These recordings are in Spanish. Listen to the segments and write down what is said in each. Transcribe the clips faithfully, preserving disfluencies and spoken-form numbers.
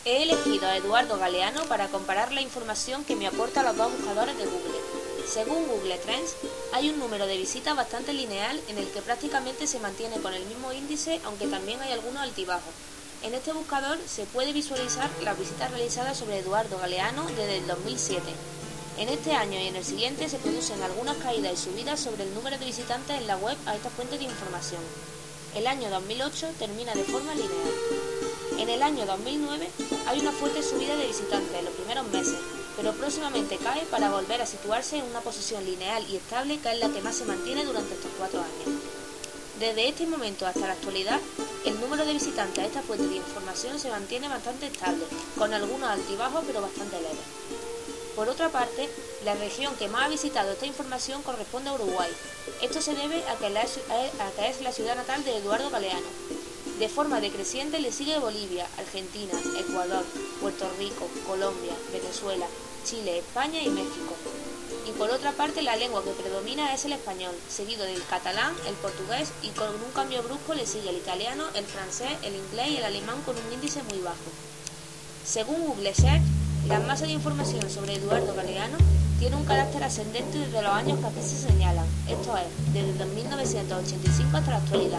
He elegido a Eduardo Galeano para comparar la información que me aportan los dos buscadores de Google. Según Google Trends, hay un número de visitas bastante lineal en el que prácticamente se mantiene con el mismo índice, aunque también hay algunos altibajos. En este buscador se puede visualizar las visitas realizadas sobre Eduardo Galeano desde el dos mil siete. En este año y en el siguiente se producen algunas caídas y subidas sobre el número de visitantes en la web a esta fuente de información. El año dos mil ocho termina de forma lineal. En el año dos mil nueve hay una fuerte subida de visitantes en los primeros meses, pero próximamente cae para volver a situarse en una posición lineal y estable, que es la que más se mantiene durante estos cuatro años. Desde este momento hasta la actualidad, el número de visitantes a esta fuente de información se mantiene bastante estable, con algunos altibajos pero bastante leves. Por otra parte, la región que más ha visitado esta información corresponde a Uruguay. Esto se debe a que, la, a que es la ciudad natal de Eduardo Galeano. De forma decreciente le sigue Bolivia, Argentina, Ecuador, Puerto Rico, Colombia, Venezuela, Chile, España y México. Y por otra parte, la lengua que predomina es el español, seguido del catalán, el portugués, y con un cambio brusco le sigue el italiano, el francés, el inglés y el alemán con un índice muy bajo. Según Google Search, la masa de información sobre Eduardo Galeano tiene un carácter ascendente desde los años que aquí se señalan, esto es, desde mil novecientos ochenta y cinco hasta la actualidad.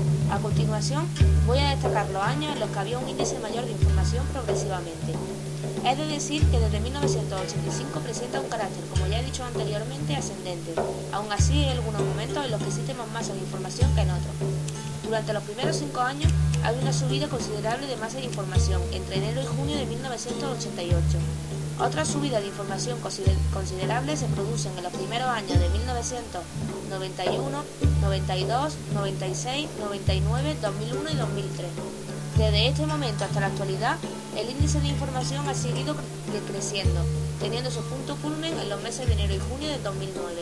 A continuación, voy a destacar los años en los que había un índice mayor de información progresivamente. Es de decir que desde mil novecientos ochenta y cinco presenta un carácter, como ya he dicho anteriormente, ascendente. Aún así, hay algunos momentos en los que existe más masa de información que en otros. Durante los primeros cinco años, hay una subida considerable de masa de información entre enero y junio de mil novecientos ochenta y ocho. Otras subidas de información considerables se producen en los primeros años de mil novecientos noventa y uno, noventa y dos, noventa y seis, noventa y nueve, dos mil uno y dos mil tres. Desde este momento hasta la actualidad, el índice de información ha seguido decreciendo, teniendo su punto culmen en los meses de enero y junio de dos mil nueve.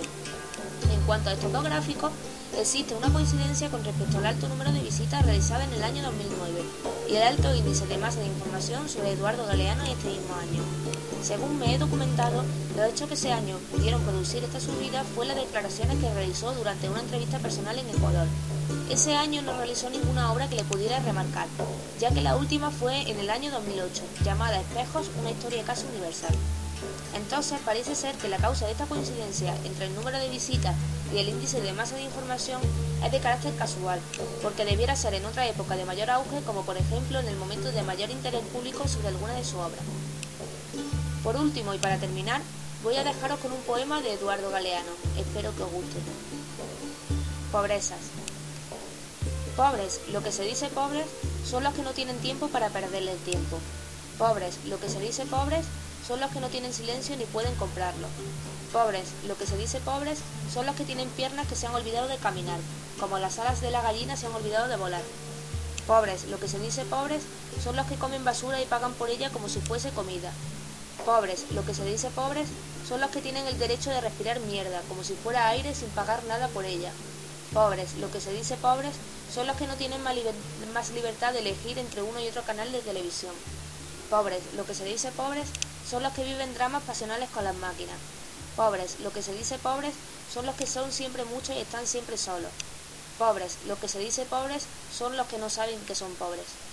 En cuanto a estos dos gráficos, existe una coincidencia con respecto al alto número de visitas realizadas en el año dos mil nueve y el alto índice de masa de información sobre Eduardo Galeano en este mismo año. Según me he documentado, lo hecho que ese año pudieron producir esta subida fue las declaraciones que realizó durante una entrevista personal en Ecuador. Ese año no realizó ninguna obra que le pudiera remarcar, ya que la última fue en el año dos mil ocho, llamada Espejos, una historia casi universal. Entonces parece ser que la causa de esta coincidencia entre el número de visitas y el índice de masa de información es de carácter casual, porque debiera ser en otra época de mayor auge, como por ejemplo en el momento de mayor interés público sobre alguna de sus obras. Por último y para terminar, voy a dejaros con un poema de Eduardo Galeano, espero que os guste. Pobrezas. Pobres, lo que se dice pobres, son los que no tienen tiempo para perderle el tiempo. Pobres, lo que se dice pobres, son los que no tienen silencio ni pueden comprarlo. Pobres, lo que se dice pobres, son los que tienen piernas que se han olvidado de caminar, como las alas de la gallina se han olvidado de volar. Pobres, lo que se dice pobres, son los que comen basura y pagan por ella como si fuese comida. Pobres, lo que se dice pobres, son los que tienen el derecho de respirar mierda, como si fuera aire sin pagar nada por ella. Pobres, lo que se dice pobres, son los que no tienen más, liber más libertad de elegir entre uno y otro canal de televisión. Pobres, lo que se dice pobres, son los que viven dramas pasionales con las máquinas. Pobres, lo que se dice pobres, son los que son siempre muchos y están siempre solos. Pobres, lo que se dice pobres, son los que no saben que son pobres.